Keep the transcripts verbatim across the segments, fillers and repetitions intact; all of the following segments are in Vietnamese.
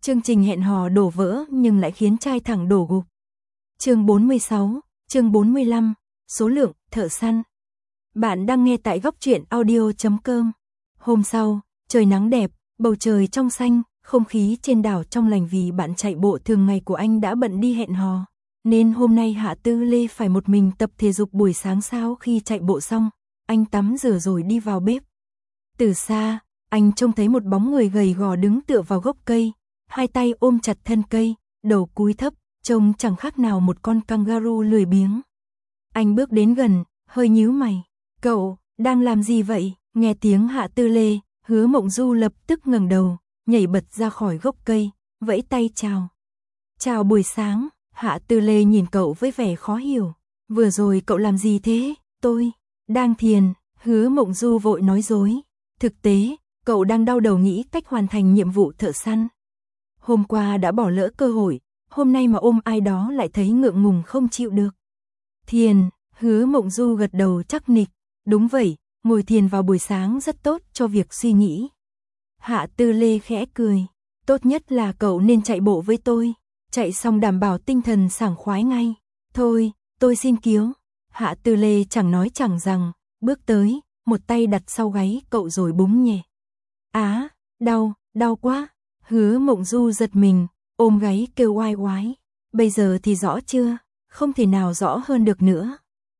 Chương trình hẹn hò đổ vỡ nhưng lại khiến trai thẳng đổ gục. Chương bốn mươi sáu, chương bốn mươi lăm, số lượng, thợ săn. Bạn đang nghe tại góc truyện audio chấm com. Hôm sau, trời nắng đẹp, bầu trời trong xanh, không khí trên đảo trong lành vì bạn chạy bộ thường ngày của anh đã bận đi hẹn hò. Nên hôm nay Hạ Tư Lê phải một mình tập thể dục buổi sáng. Sau khi chạy bộ xong, anh tắm rửa rồi đi vào bếp. Từ xa, anh trông thấy một bóng người gầy gò đứng tựa vào gốc cây, hai tay ôm chặt thân cây, đầu cúi thấp, trông chẳng khác nào một con kangaroo lười biếng. Anh bước đến gần, hơi nhíu mày. Cậu, đang làm gì vậy? Nghe tiếng Hạ Tư Lê, Hứa Mộng Du lập tức ngẩng đầu, nhảy bật ra khỏi gốc cây, vẫy tay chào. Chào buổi sáng. Hạ Tư Lê nhìn cậu với vẻ khó hiểu. Vừa rồi cậu làm gì thế? Tôi đang thiền. Hứa Mộng Du vội nói dối. Thực tế, cậu đang đau đầu nghĩ cách hoàn thành nhiệm vụ thợ săn. Hôm qua đã bỏ lỡ cơ hội, hôm nay mà ôm ai đó lại thấy ngượng ngùng không chịu được. Thiền. Hứa Mộng Du gật đầu chắc nịch. Đúng vậy, ngồi thiền vào buổi sáng rất tốt cho việc suy nghĩ. Hạ Tư Lê khẽ cười. Tốt nhất là cậu nên chạy bộ với tôi. Chạy xong đảm bảo tinh thần sảng khoái ngay. Thôi, tôi xin kiếu. Hạ Tư Lê chẳng nói chẳng rằng, bước tới, một tay đặt sau gáy cậu rồi búng nhẹ. Á, đau, đau quá. Hứa Mộng Du giật mình, ôm gáy kêu oai oái. Bây giờ thì rõ chưa? Không thể nào rõ hơn được nữa.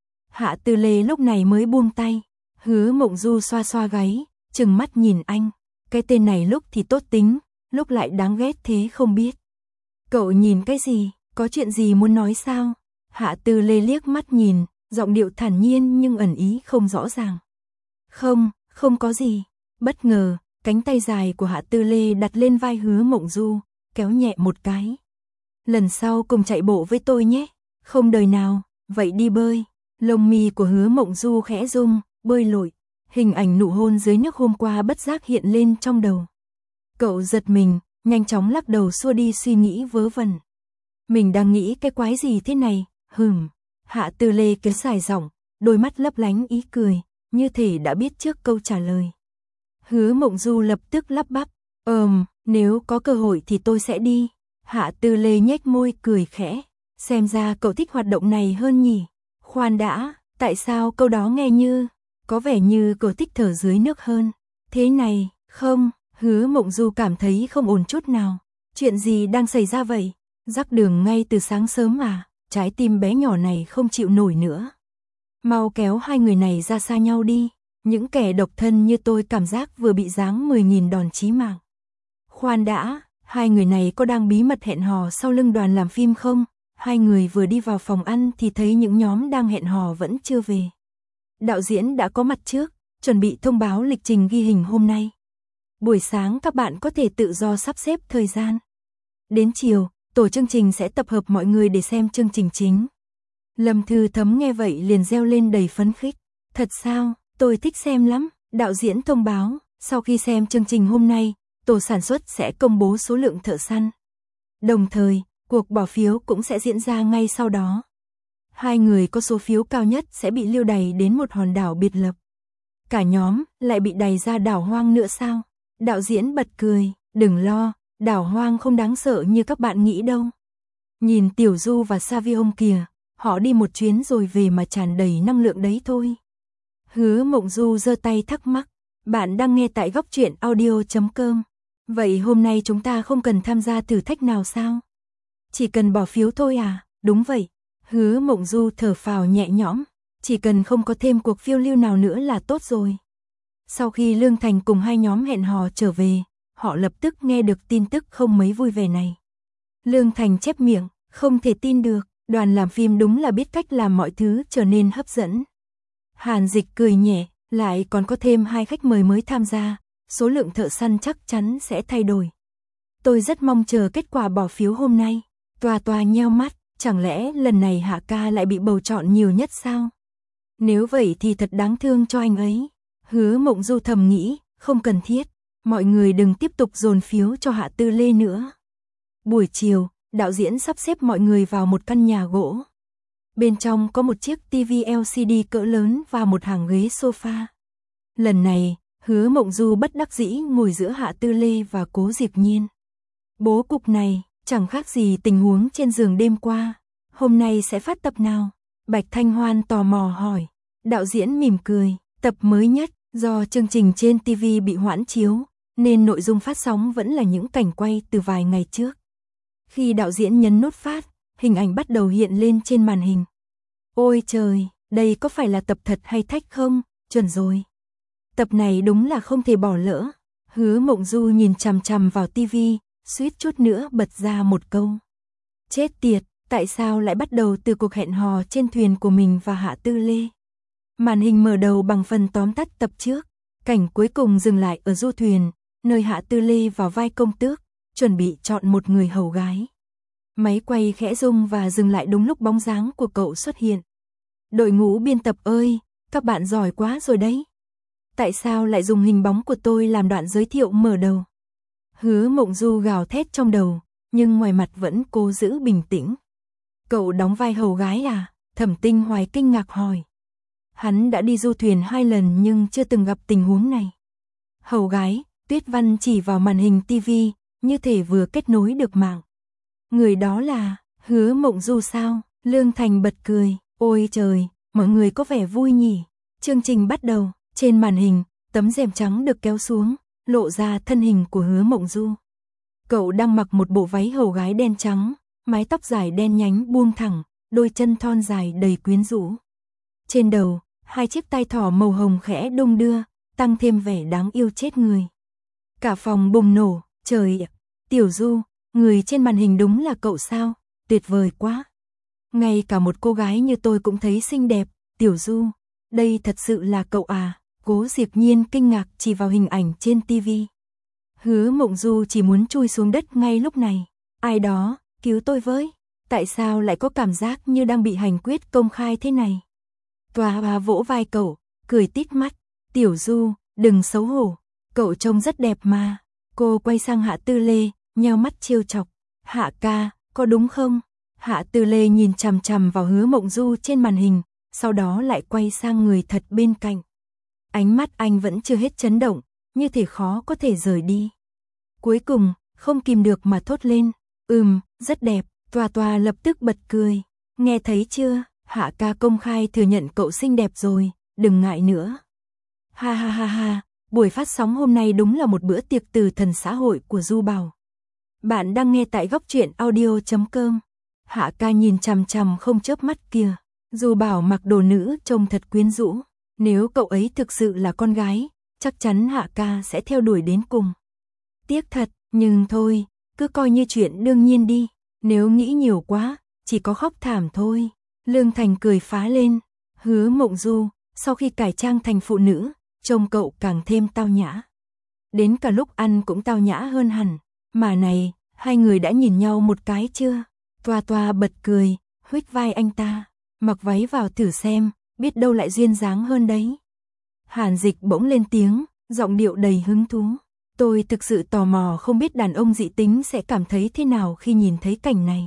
Hạ Tư Lê lúc này mới buông tay. Hứa Mộng Du xoa xoa gáy, trừng mắt nhìn anh. Cái tên này lúc thì tốt tính, lúc lại đáng ghét thế không biết. Cậu nhìn cái gì, có chuyện gì muốn nói sao? Hạ Tư Lê liếc mắt nhìn, giọng điệu thản nhiên nhưng ẩn ý không rõ ràng. Không, không có gì. Bất ngờ, cánh tay dài của Hạ Tư Lê đặt lên vai Hứa Mộng Du, kéo nhẹ một cái. Lần sau cùng chạy bộ với tôi nhé. Không đời nào, vậy đi bơi. Lông mi của Hứa Mộng Du khẽ rung, bơi lội. Hình ảnh nụ hôn dưới nước hôm qua bất giác hiện lên trong đầu. Cậu giật mình, nhanh chóng lắc đầu xua đi suy nghĩ vớ vẩn. Mình đang nghĩ cái quái gì thế này, hừm. Hạ Tư Lê kéo dài giọng, đôi mắt lấp lánh ý cười, như thể đã biết trước câu trả lời. Hứa Mộng Du lập tức lắp bắp, ờm, nếu có cơ hội thì tôi sẽ đi. Hạ Tư Lê nhếch môi cười khẽ, xem ra cậu thích hoạt động này hơn nhỉ. Khoan đã, tại sao câu đó nghe như, có vẻ như cậu thích thở dưới nước hơn. Thế này, không, Hứa Mộng Du cảm thấy không ổn chút nào. Chuyện gì đang xảy ra vậy? Rắc đường ngay từ sáng sớm à? Trái tim bé nhỏ này không chịu nổi nữa. Mau kéo hai người này ra xa nhau đi. Những kẻ độc thân như tôi cảm giác vừa bị giáng mười nghìn đòn chí mạng. Khoan đã, hai người này có đang bí mật hẹn hò sau lưng đoàn làm phim không? Hai người vừa đi vào phòng ăn thì thấy những nhóm đang hẹn hò vẫn chưa về. Đạo diễn đã có mặt trước, chuẩn bị thông báo lịch trình ghi hình hôm nay. Buổi sáng các bạn có thể tự do sắp xếp thời gian. Đến chiều, tổ chương trình sẽ tập hợp mọi người để xem chương trình chính. Lâm Thư Thấm nghe vậy liền reo lên đầy phấn khích. Thật sao, tôi thích xem lắm. Đạo diễn thông báo, sau khi xem chương trình hôm nay, tổ sản xuất sẽ công bố số lượng thợ săn. Đồng thời, cuộc bỏ phiếu cũng sẽ diễn ra ngay sau đó. Hai người có số phiếu cao nhất sẽ bị lưu đày đến một hòn đảo biệt lập. Cả nhóm lại bị đày ra đảo hoang nữa sao? Đạo diễn bật cười, đừng lo, đảo hoang không đáng sợ như các bạn nghĩ đâu. Nhìn Tiểu Du và Savion kìa, họ đi một chuyến rồi về mà tràn đầy năng lượng đấy thôi. Hứa Mộng Du giơ tay thắc mắc, bạn đang nghe tại góc truyện audio chấm com. Vậy hôm nay chúng ta không cần tham gia thử thách nào sao? Chỉ cần bỏ phiếu thôi à? Đúng vậy. Hứa Mộng Du thở phào nhẹ nhõm, chỉ cần không có thêm cuộc phiêu lưu nào nữa là tốt rồi. Sau khi Lương Thành cùng hai nhóm hẹn hò trở về, họ lập tức nghe được tin tức không mấy vui vẻ này. Lương Thành chép miệng, không thể tin được, đoàn làm phim đúng là biết cách làm mọi thứ trở nên hấp dẫn. Hàn Dịch cười nhẹ, lại còn có thêm hai khách mời mới tham gia, số lượng thợ săn chắc chắn sẽ thay đổi. Tôi rất mong chờ kết quả bỏ phiếu hôm nay. Tòa tòa nheo mắt, chẳng lẽ lần này Hạ ca lại bị bầu chọn nhiều nhất sao? Nếu vậy thì thật đáng thương cho anh ấy. Hứa Mộng Du thầm nghĩ, không cần thiết, mọi người đừng tiếp tục dồn phiếu cho Hạ Tư Lê nữa. Buổi chiều, đạo diễn sắp xếp mọi người vào một căn nhà gỗ. Bên trong có một chiếc tivi L C D cỡ lớn và một hàng ghế sofa. Lần này, Hứa Mộng Du bất đắc dĩ ngồi giữa Hạ Tư Lê và Cố Diệp Nhiên. Bố cục này, chẳng khác gì tình huống trên giường đêm qua. Hôm nay sẽ phát tập nào? Bạch Thanh Hoan tò mò hỏi. Đạo diễn mỉm cười, tập mới nhất, do chương trình trên ti vi bị hoãn chiếu, nên nội dung phát sóng vẫn là những cảnh quay từ vài ngày trước. Khi đạo diễn nhấn nút phát, hình ảnh bắt đầu hiện lên trên màn hình. Ôi trời, đây có phải là tập thật hay thách không? Chuẩn rồi. Tập này đúng là không thể bỏ lỡ. Hứa Mộng Du nhìn chằm chằm vào ti vi, suýt chút nữa bật ra một câu. Chết tiệt, tại sao lại bắt đầu từ cuộc hẹn hò trên thuyền của mình và Hạ Tư Lê? Màn hình mở đầu bằng phần tóm tắt tập trước. Cảnh cuối cùng dừng lại ở du thuyền, nơi Hạ Tư Lê vào vai công tước, chuẩn bị chọn một người hầu gái. Máy quay khẽ rung và dừng lại đúng lúc bóng dáng của cậu xuất hiện. Đội ngũ biên tập ơi, các bạn giỏi quá rồi đấy. Tại sao lại dùng hình bóng của tôi làm đoạn giới thiệu mở đầu? Hứa Mộng Du gào thét trong đầu, nhưng ngoài mặt vẫn cố giữ bình tĩnh. Cậu đóng vai hầu gái à? Thẩm Tinh Hoài kinh ngạc hỏi. Hắn đã đi du thuyền hai lần nhưng chưa từng gặp tình huống này. Hầu gái, Tuyết Văn chỉ vào màn hình ti vi, như thể vừa kết nối được mạng. Người đó là, Hứa Mộng Du sao? Lương Thành bật cười, ôi trời, mọi người có vẻ vui nhỉ. Chương trình bắt đầu, trên màn hình, tấm rèm trắng được kéo xuống, lộ ra thân hình của Hứa Mộng Du. Cậu đang mặc một bộ váy hầu gái đen trắng, mái tóc dài đen nhánh buông thẳng, đôi chân thon dài đầy quyến rũ. Trên đầu, hai chiếc tai thỏ màu hồng khẽ đung đưa, tăng thêm vẻ đáng yêu chết người. Cả phòng bùng nổ, trời ạ, Tiểu Du, người trên màn hình đúng là cậu sao? Tuyệt vời quá. Ngay cả một cô gái như tôi cũng thấy xinh đẹp, Tiểu Du, đây thật sự là cậu à? Cố Diệp Nhiên kinh ngạc chỉ vào hình ảnh trên ti vi. Hứa Mộng Du chỉ muốn chui xuống đất ngay lúc này. Ai đó, cứu tôi với. Tại sao lại có cảm giác như đang bị hành quyết công khai thế này? Tòa bà vỗ vai cậu, cười tít mắt. Tiểu Du, đừng xấu hổ. Cậu trông rất đẹp mà. Cô quay sang Hạ Tư Lê, nheo mắt trêu chọc. Hạ ca, có đúng không? Hạ Tư Lê nhìn chằm chằm vào Hứa Mộng Du trên màn hình, sau đó lại quay sang người thật bên cạnh. Ánh mắt anh vẫn chưa hết chấn động, như thể khó có thể rời đi. Cuối cùng, không kìm được mà thốt lên. Ừm, rất đẹp. Tòa Tòa lập tức bật cười. Nghe thấy chưa? Hạ ca công khai thừa nhận cậu xinh đẹp rồi, đừng ngại nữa. Ha ha ha ha, buổi phát sóng hôm nay đúng là một bữa tiệc từ thần xã hội của Du Bảo. Bạn đang nghe tại góc truyện audio chấm com. Hạ ca nhìn chằm chằm không chớp mắt kìa. Du Bảo mặc đồ nữ trông thật quyến rũ. Nếu cậu ấy thực sự là con gái, chắc chắn Hạ ca sẽ theo đuổi đến cùng. Tiếc thật, nhưng thôi, cứ coi như chuyện đương nhiên đi. Nếu nghĩ nhiều quá, chỉ có khóc thảm thôi. Lương Thành cười phá lên. Hứa Mộng Du, sau khi cải trang thành phụ nữ, trông cậu càng thêm tao nhã. Đến cả lúc ăn cũng tao nhã hơn hẳn. Mà này, hai người đã nhìn nhau một cái chưa? Tòa Tòa bật cười, huých vai anh ta. Mặc váy vào thử xem, biết đâu lại duyên dáng hơn đấy. Hàn Dịch bỗng lên tiếng, giọng điệu đầy hứng thú. Tôi thực sự tò mò không biết đàn ông dị tính sẽ cảm thấy thế nào khi nhìn thấy cảnh này.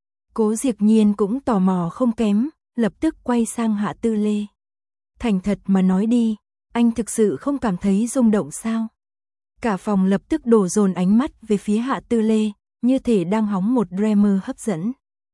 Cố Diệp Nhiên cũng tò mò không kém, lập tức quay sang Hạ Tư Lê. Thành thật mà nói đi, anh thực sự không cảm thấy rung động sao? Cả phòng lập tức đổ dồn ánh mắt về phía Hạ Tư Lê, như thể đang hóng một drama hấp dẫn.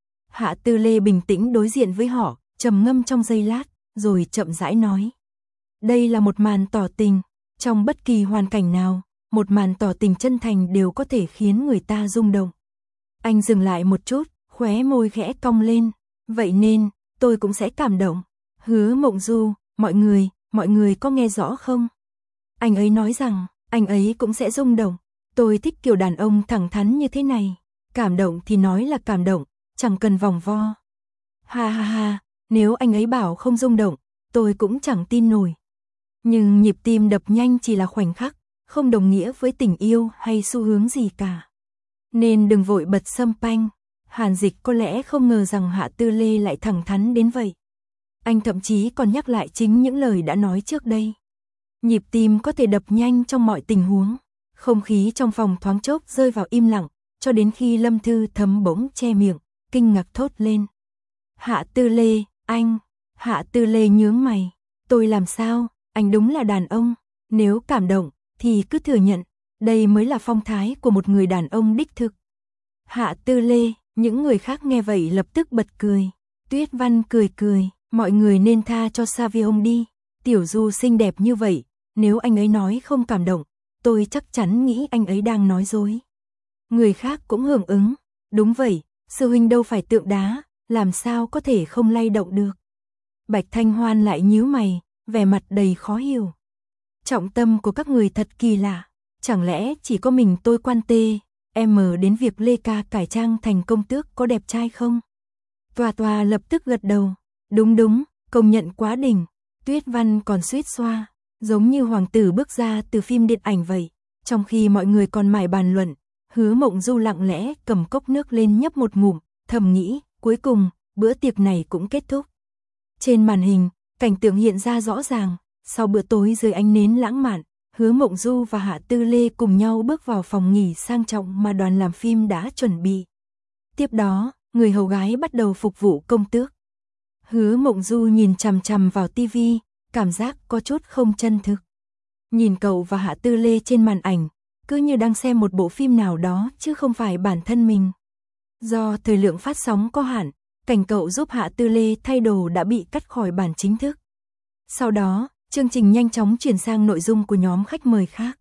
Hạ Tư Lê bình tĩnh đối diện với họ, trầm ngâm trong giây lát, rồi chậm rãi nói. Đây là một màn tỏ tình, trong bất kỳ hoàn cảnh nào, một màn tỏ tình chân thành đều có thể khiến người ta rung động. Anh dừng lại một chút, khóe môi khẽ cong lên, vậy nên, tôi cũng sẽ cảm động. Hứa Mộng Du, mọi người, mọi người có nghe rõ không? Anh ấy nói rằng, anh ấy cũng sẽ rung động. Tôi thích kiểu đàn ông thẳng thắn như thế này. Cảm động thì nói là cảm động, chẳng cần vòng vo. Ha ha ha, nếu anh ấy bảo không rung động, tôi cũng chẳng tin nổi. Nhưng nhịp tim đập nhanh chỉ là khoảnh khắc, không đồng nghĩa với tình yêu hay xu hướng gì cả. Nên đừng vội bật sâm panh. Hàn Dịch có lẽ không ngờ rằng Hạ Tư Lê lại thẳng thắn đến vậy. Anh thậm chí còn nhắc lại chính những lời đã nói trước đây. Nhịp tim có thể đập nhanh trong mọi tình huống. Không khí trong phòng thoáng chốc rơi vào im lặng, cho đến khi Lâm Thư Thấm bỗng che miệng, kinh ngạc thốt lên. Hạ Tư Lê, anh. Hạ Tư Lê nhướng mày. Tôi làm sao? Anh đúng là đàn ông. Nếu cảm động, thì cứ thừa nhận. Đây mới là phong thái của một người đàn ông đích thực. Hạ Tư Lê, những người khác nghe vậy lập tức bật cười. Tuyết Văn cười cười, mọi người nên tha cho Savion đi. Tiểu Du xinh đẹp như vậy, nếu anh ấy nói không cảm động, tôi chắc chắn nghĩ anh ấy đang nói dối. Người khác cũng hưởng ứng. Đúng vậy, sư huynh đâu phải tượng đá, làm sao có thể không lay động được. Bạch Thanh Hoan lại nhíu mày, vẻ mặt đầy khó hiểu. Trọng tâm của các người thật kỳ lạ, chẳng lẽ chỉ có mình tôi quan tê, em đến việc Lê Ca cải trang thành công tước có đẹp trai không? Tòa tòa lập tức gật đầu, đúng đúng, công nhận quá đỉnh. Tuyết Văn còn suýt xoa, giống như hoàng tử bước ra từ phim điện ảnh vậy. Trong khi mọi người còn mải bàn luận, Hứa Mộng Du lặng lẽ cầm cốc nước lên nhấp một ngụm, thầm nghĩ, cuối cùng, bữa tiệc này cũng kết thúc. Trên màn hình, cảnh tượng hiện ra rõ ràng, sau bữa tối dưới ánh nến lãng mạn, Hứa Mộng Du và Hạ Tư Lê cùng nhau bước vào phòng nghỉ sang trọng mà đoàn làm phim đã chuẩn bị. Tiếp đó, người hầu gái bắt đầu phục vụ công tước. Hứa Mộng Du nhìn chằm chằm vào tivi, cảm giác có chút không chân thực. Nhìn cậu và Hạ Tư Lê trên màn ảnh, cứ như đang xem một bộ phim nào đó chứ không phải bản thân mình. Do thời lượng phát sóng có hạn, cảnh cậu giúp Hạ Tư Lê thay đồ đã bị cắt khỏi bản chính thức. Sau đó, chương trình nhanh chóng chuyển sang nội dung của nhóm khách mời khác.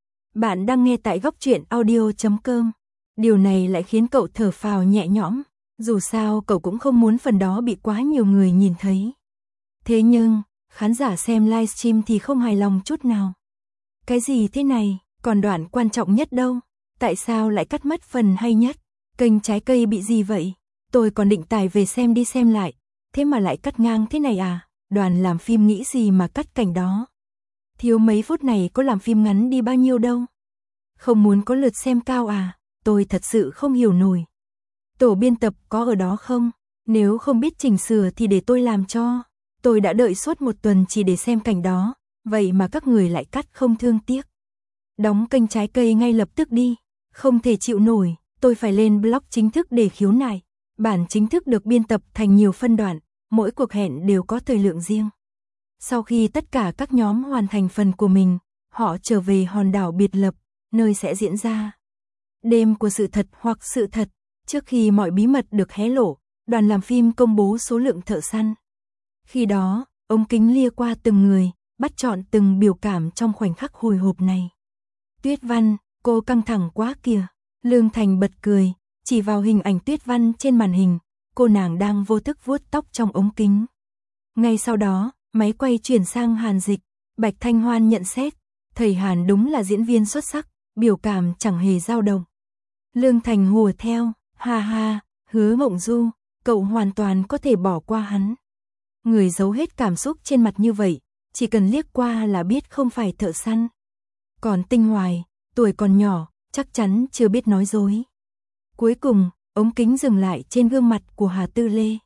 Bạn đang nghe tại góc truyện audio chấm com. Điều này lại khiến cậu thở phào nhẹ nhõm, dù sao cậu cũng không muốn phần đó bị quá nhiều người nhìn thấy. Thế nhưng, khán giả xem livestream thì không hài lòng chút nào. Cái gì thế này, còn đoạn quan trọng nhất đâu, tại sao lại cắt mất phần hay nhất? Kênh Trái Cây bị gì vậy? Tôi còn định tải về xem đi xem lại, thế mà lại cắt ngang thế này à? Đoàn làm phim nghĩ gì mà cắt cảnh đó? Thiếu mấy phút này có làm phim ngắn đi bao nhiêu đâu? Không muốn có lượt xem cao à? Tôi thật sự không hiểu nổi. Tổ biên tập có ở đó không? Nếu không biết chỉnh sửa thì để tôi làm cho. Tôi đã đợi suốt một tuần chỉ để xem cảnh đó, vậy mà các người lại cắt không thương tiếc. Đóng kênh Trái Cây ngay lập tức đi, không thể chịu nổi, tôi phải lên blog chính thức để khiếu nại. Bản chính thức được biên tập thành nhiều phân đoạn, mỗi cuộc hẹn đều có thời lượng riêng. Sau khi tất cả các nhóm hoàn thành phần của mình, họ trở về hòn đảo biệt lập, nơi sẽ diễn ra đêm của sự thật hoặc sự thật. Trước khi mọi bí mật được hé lộ, đoàn làm phim công bố số lượng thợ săn. Khi đó, ống kính lia qua từng người, bắt chọn từng biểu cảm trong khoảnh khắc hồi hộp này. Tuyết Văn, cô căng thẳng quá kìa. Lương Thành bật cười, chỉ vào hình ảnh Tuyết Văn trên màn hình, cô nàng đang vô thức vuốt tóc trong ống kính. Ngay sau đó, máy quay chuyển sang Hàn Dịch, Bạch Thanh Hoan nhận xét, thầy Hàn đúng là diễn viên xuất sắc, biểu cảm chẳng hề dao động. Lương Thành hùa theo, ha ha, Hứa Mộng Du, cậu hoàn toàn có thể bỏ qua hắn. Người giấu hết cảm xúc trên mặt như vậy, chỉ cần liếc qua là biết không phải thợ săn. Còn Tinh Hoài, tuổi còn nhỏ, chắc chắn chưa biết nói dối. Cuối cùng, ống kính dừng lại trên gương mặt của Hà Tư Lê.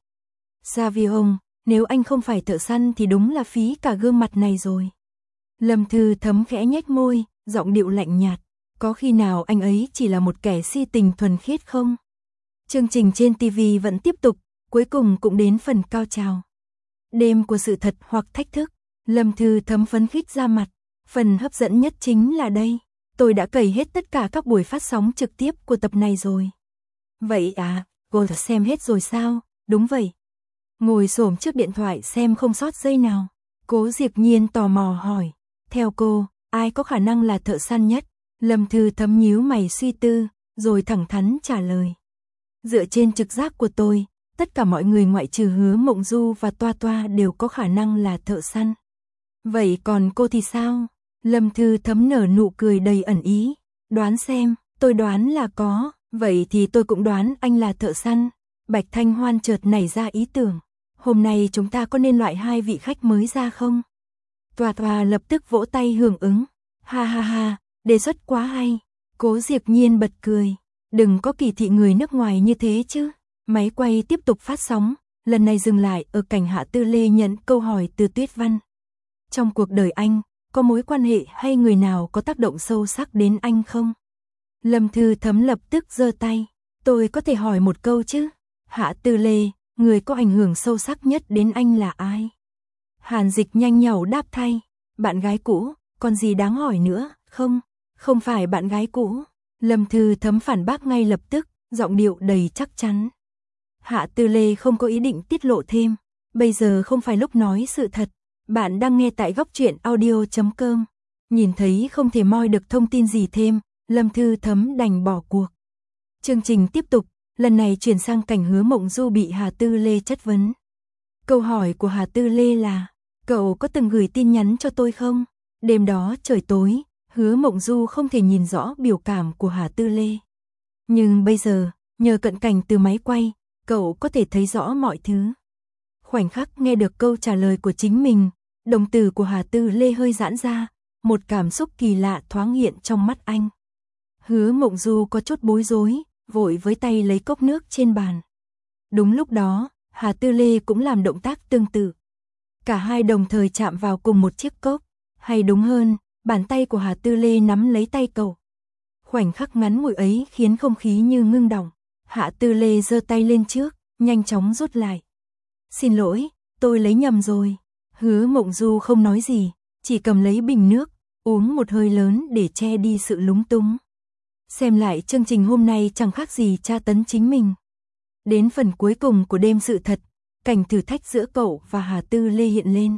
Savion, nếu anh không phải thợ săn thì đúng là phí cả gương mặt này rồi. Lâm Thư Thấm khẽ nhếch môi, giọng điệu lạnh nhạt. Có khi nào anh ấy chỉ là một kẻ si tình thuần khiết không? Chương trình trên ti vi vẫn tiếp tục, cuối cùng cũng đến phần cao trào. Đêm của sự thật hoặc thách thức, Lâm Thư Thấm phấn khích ra mặt. Phần hấp dẫn nhất chính là đây. Tôi đã cày hết tất cả các buổi phát sóng trực tiếp của tập này rồi. Vậy à, cô đã xem hết rồi sao? Đúng vậy. Ngồi xổm trước điện thoại xem không sót giây nào. Cố Diệp Nhiên tò mò hỏi. Theo cô, ai có khả năng là thợ săn nhất? Lâm Thư Thấm nhíu mày suy tư, rồi thẳng thắn trả lời. Dựa trên trực giác của tôi, tất cả mọi người ngoại trừ Hứa Mộng Du và Toa Toa đều có khả năng là thợ săn. Vậy còn cô thì sao? Lâm Thư Thấm nở nụ cười đầy ẩn ý. Đoán xem, tôi đoán là có, vậy thì tôi cũng đoán anh là thợ săn. Bạch Thanh Hoan chợt nảy ra ý tưởng. Hôm nay chúng ta có nên loại hai vị khách mới ra không? Toa Toa lập tức vỗ tay hưởng ứng. Ha ha ha, đề xuất quá hay. Cố Diệp Nhiên bật cười. Đừng có kỳ thị người nước ngoài như thế chứ. Máy quay tiếp tục phát sóng, lần này dừng lại ở cảnh Hạ Tư Lê nhận câu hỏi từ Tuyết Văn. Trong cuộc đời anh, có mối quan hệ hay người nào có tác động sâu sắc đến anh không? Lâm Thư Thấm lập tức giơ tay. Tôi có thể hỏi một câu chứ? Hạ Tư Lê, người có ảnh hưởng sâu sắc nhất đến anh là ai? Hàn Dịch nhanh nhảu đáp thay. Bạn gái cũ, còn gì đáng hỏi nữa, không? Không phải bạn gái cũ. Lâm Thư Thấm phản bác ngay lập tức. giọng điệu đầy chắc chắn. Hạ Tư Lê không có ý định tiết lộ thêm, bây giờ không phải lúc nói sự thật. Bạn đang nghe tại góc truyện audio chấm com. Nhìn thấy không thể moi được thông tin gì thêm, Lâm Thư Thấm đành bỏ cuộc. Chương trình tiếp tục, lần này chuyển sang cảnh Hứa Mộng Du bị Hà Tư Lê chất vấn. Câu hỏi của Hà Tư Lê là, cậu có từng gửi tin nhắn cho tôi không? Đêm đó trời tối, Hứa Mộng Du không thể nhìn rõ biểu cảm của Hà Tư Lê. Nhưng bây giờ, nhờ cận cảnh từ máy quay, cậu có thể thấy rõ mọi thứ. Khoảnh khắc nghe được câu trả lời của chính mình, đồng tử của Hà Tư Lê hơi giãn ra, một cảm xúc kỳ lạ thoáng hiện trong mắt anh. Hứa Mộng Du có chút bối rối, vội với tay lấy cốc nước trên bàn. Đúng lúc đó, Hà Tư Lê cũng làm động tác tương tự. Cả hai đồng thời chạm vào cùng một chiếc cốc, hay đúng hơn, bàn tay của Hà Tư Lê nắm lấy tay cậu. Khoảnh khắc ngắn ngủi ấy khiến không khí như ngưng đọng. Hạ Tư Lê giơ tay lên trước, nhanh chóng rút lại. Xin lỗi, tôi lấy nhầm rồi. Hứa Mộng Du không nói gì, chỉ cầm lấy bình nước, uống một hơi lớn để che đi sự lúng túng. Xem lại chương trình hôm nay chẳng khác gì tra tấn chính mình. Đến phần cuối cùng của đêm sự thật, cảnh thử thách giữa cậu và Hà Tư Lê hiện lên.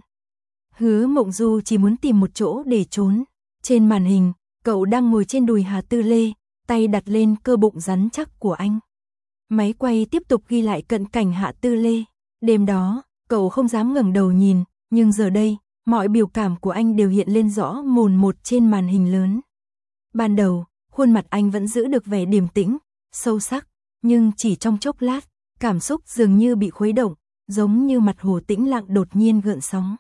Hứa Mộng Du chỉ muốn tìm một chỗ để trốn. Trên màn hình, cậu đang ngồi trên đùi Hà Tư Lê, tay đặt lên cơ bụng rắn chắc của anh. Máy quay tiếp tục ghi lại cận cảnh Hạ Tư Lê. Đêm đó, cậu không dám ngẩng đầu nhìn, nhưng giờ đây, mọi biểu cảm của anh đều hiện lên rõ mồn một trên màn hình lớn. Ban đầu, khuôn mặt anh vẫn giữ được vẻ điềm tĩnh, sâu sắc, nhưng chỉ trong chốc lát, cảm xúc dường như bị khuấy động, giống như mặt hồ tĩnh lặng đột nhiên gợn sóng.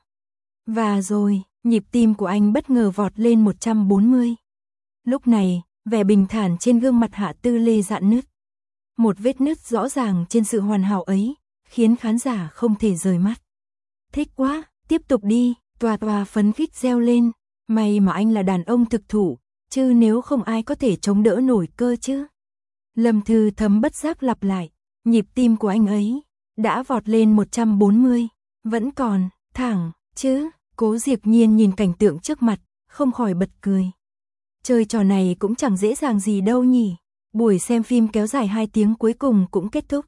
Và rồi, nhịp tim của anh bất ngờ vọt lên một trăm bốn mươi. Lúc này, vẻ bình thản trên gương mặt Hạ Tư Lê rạn nứt. Một vết nứt rõ ràng trên sự hoàn hảo ấy, khiến khán giả không thể rời mắt. Thích quá, tiếp tục đi, tòa tòa phấn khích reo lên. May mà anh là đàn ông thực thụ, chứ nếu không ai có thể chống đỡ nổi cơ chứ. Lâm Thư Thấm bất giác lặp lại, nhịp tim của anh ấy đã vọt lên một trăm bốn mươi, vẫn còn thẳng chứ. Cố Diệp Nhiên nhìn cảnh tượng trước mặt, không khỏi bật cười. Chơi trò này cũng chẳng dễ dàng gì đâu nhỉ. Buổi xem phim kéo dài hai tiếng cuối cùng cũng kết thúc.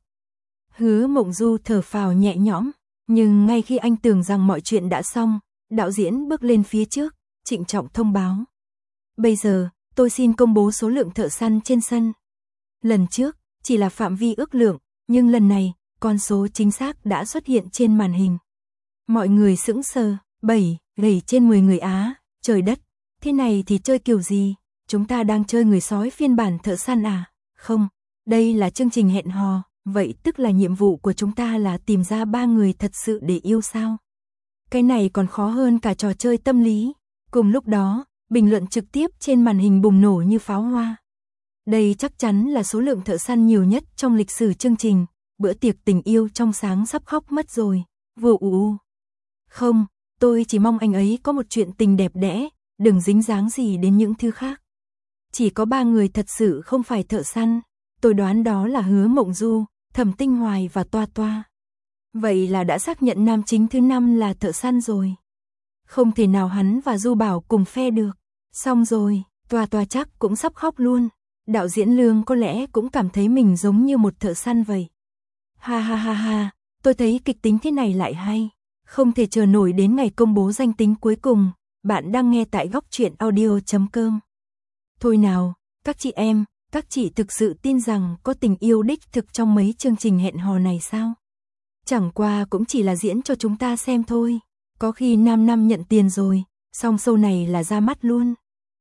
Hứa Mộng Du thở phào nhẹ nhõm, nhưng ngay khi anh tưởng rằng mọi chuyện đã xong, đạo diễn bước lên phía trước, trịnh trọng thông báo. Bây giờ, tôi xin công bố số lượng thợ săn trên sân. Lần trước, chỉ là phạm vi ước lượng, nhưng lần này, con số chính xác đã xuất hiện trên màn hình. Mọi người sững sờ, bảy, gầy trên mười người Á, trời đất, thế này thì chơi kiểu gì? Chúng ta đang chơi người sói phiên bản thợ săn à? Không, đây là chương trình hẹn hò, vậy tức là nhiệm vụ của chúng ta là tìm ra ba người thật sự để yêu sao? Cái này còn khó hơn cả trò chơi tâm lý. Cùng lúc đó, bình luận trực tiếp trên màn hình bùng nổ như pháo hoa. Đây chắc chắn là số lượng thợ săn nhiều nhất trong lịch sử chương trình, bữa tiệc tình yêu trong sáng sắp khóc mất rồi, vừa ù u. Không, tôi chỉ mong anh ấy có một chuyện tình đẹp đẽ, đừng dính dáng gì đến những thứ khác. Chỉ có ba người thật sự không phải thợ săn, tôi đoán đó là Hứa Mộng Du, Thẩm Tinh Hoài và Toa Toa. Vậy là đã xác nhận nam chính thứ năm là thợ săn rồi. Không thể nào hắn và Du Bảo cùng phe được. Xong rồi, Toa Toa chắc cũng sắp khóc luôn. Đạo diễn Lương có lẽ cũng cảm thấy mình giống như một thợ săn vậy. Ha ha ha ha, tôi thấy kịch tính thế này lại hay. Không thể chờ nổi đến ngày công bố danh tính cuối cùng. Bạn đang nghe tại góc truyện audio chấm com. Thôi nào, các chị em, các chị thực sự tin rằng có tình yêu đích thực trong mấy chương trình hẹn hò này sao? Chẳng qua cũng chỉ là diễn cho chúng ta xem thôi. Có khi năm năm nhận tiền rồi, xong show này là ra mắt luôn.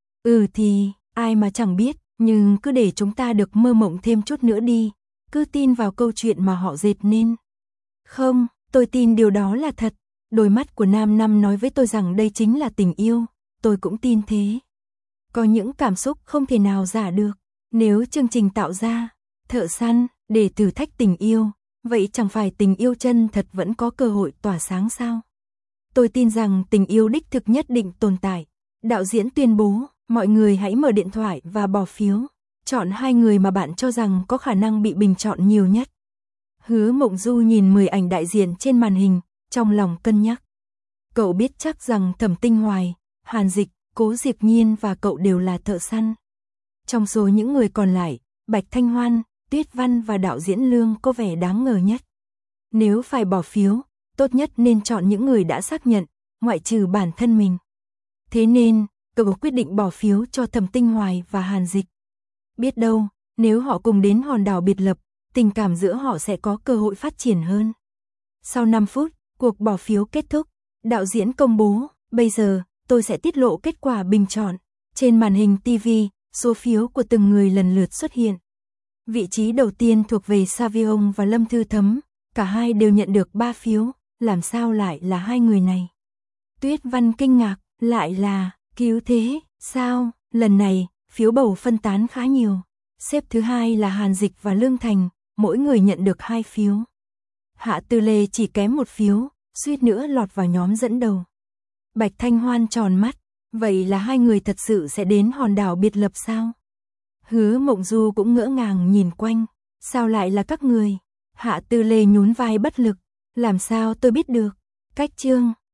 Ừ thì, ai mà chẳng biết, nhưng cứ để chúng ta được mơ mộng thêm chút nữa đi. Cứ tin vào câu chuyện mà họ dệt nên. Không, tôi tin điều đó là thật. Đôi mắt của Nam Năm nói với tôi rằng đây chính là tình yêu. Tôi cũng tin thế. Có những cảm xúc không thể nào giả được. Nếu chương trình tạo ra thợ săn để thử thách tình yêu, vậy chẳng phải tình yêu chân thật vẫn có cơ hội tỏa sáng sao? Tôi tin rằng tình yêu đích thực nhất định tồn tại. Đạo diễn tuyên bố, mọi người hãy mở điện thoại và bỏ phiếu. Chọn hai người mà bạn cho rằng có khả năng bị bình chọn nhiều nhất. Hứa Mộng Du nhìn mười ảnh đại diện trên màn hình, trong lòng cân nhắc. Cậu biết chắc rằng Thẩm Tinh Hoài, Hàn Dịch, Cố Diệp Nhiên và cậu đều là thợ săn. Trong số những người còn lại, Bạch Thanh Hoan, Tuyết Văn và đạo diễn Lương có vẻ đáng ngờ nhất. Nếu phải bỏ phiếu, tốt nhất nên chọn những người đã xác nhận, ngoại trừ bản thân mình. Thế nên, cậu quyết định bỏ phiếu cho Thẩm Tinh Hoài và Hàn Dịch. Biết đâu, nếu họ cùng đến hòn đảo biệt lập, tình cảm giữa họ sẽ có cơ hội phát triển hơn. Sau năm phút, cuộc bỏ phiếu kết thúc, đạo diễn công bố, bây giờ, tôi sẽ tiết lộ kết quả bình chọn. Trên màn hình ti vi, số phiếu của từng người lần lượt xuất hiện. Vị trí đầu tiên thuộc về Savion và Lâm Thư Thấm, cả hai đều nhận được ba phiếu, làm sao lại là hai người này? Tuyết Văn kinh ngạc, lại là, cứu thế, sao, lần này, phiếu bầu phân tán khá nhiều. Xếp thứ hai là Hàn Dịch và Lương Thành, mỗi người nhận được hai phiếu. Hạ Tư Lê chỉ kém một phiếu, suýt nữa lọt vào nhóm dẫn đầu. Bạch Thanh Hoan tròn mắt, vậy là hai người thật sự sẽ đến hòn đảo biệt lập sao? Hứa Mộng Du cũng ngỡ ngàng nhìn quanh, sao lại là các người? Hạ Tư Lê nhún vai bất lực, làm sao tôi biết được? Cách chương